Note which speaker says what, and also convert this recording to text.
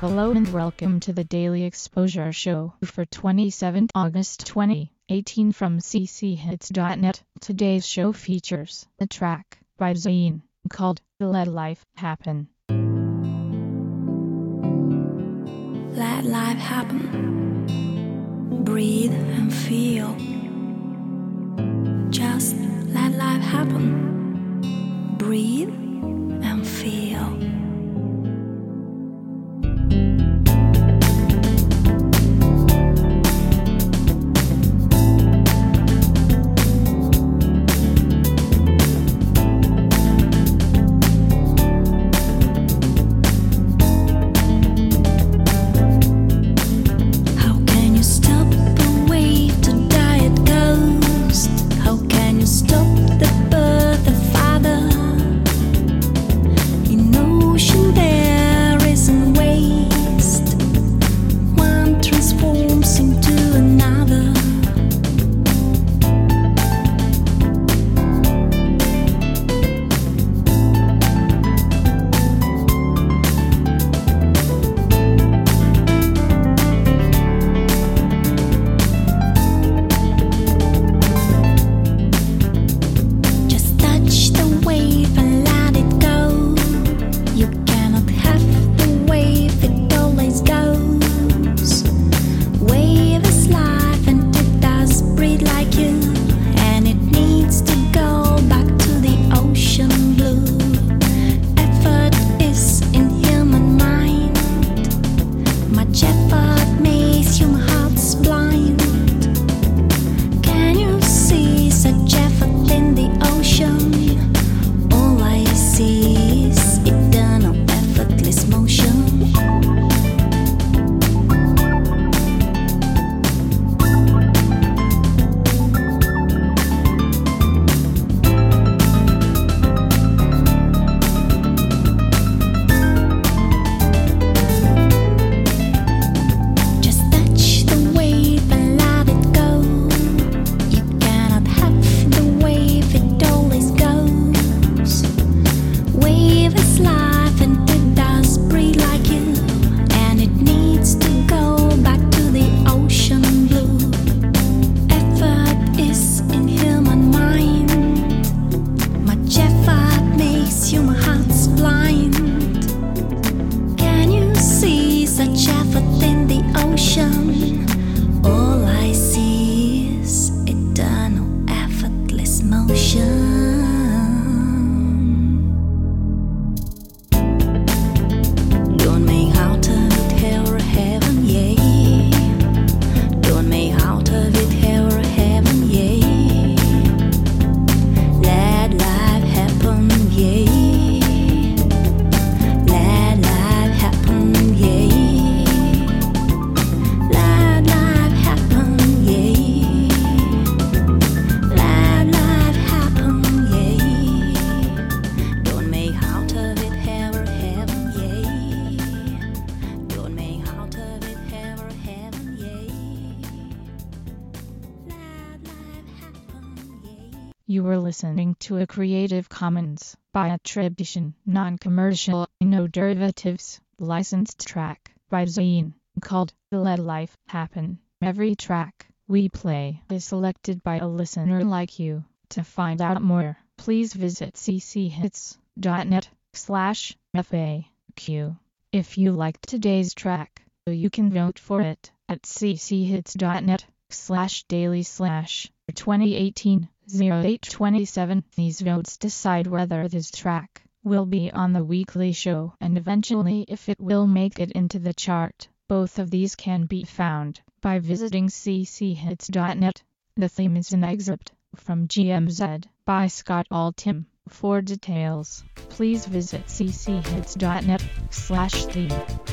Speaker 1: Hello and welcome to the Daily Exposure Show for 27th August 2018 from cchits.net. Today's show features a track by Zayn called Let Life Happen.
Speaker 2: Let life happen. Breathe and feel. Just let life happen. Breathe and feel.
Speaker 1: You were listening to a Creative Commons by attribution, non-commercial, no derivatives, licensed track by Zayn called Let Life Happen. Every track we play is selected by a listener like you. To find out more, please visit cchits.net/FAQ. If you liked today's track, you can vote for it at cchits.net/daily/2018. 0827. These votes decide whether this track will be on the weekly show and eventually if it will make it into the chart. Both of these can be found by visiting cchits.net. The theme is an excerpt from GMZ by Scott Altham. For details, please visit cchits.net/theme.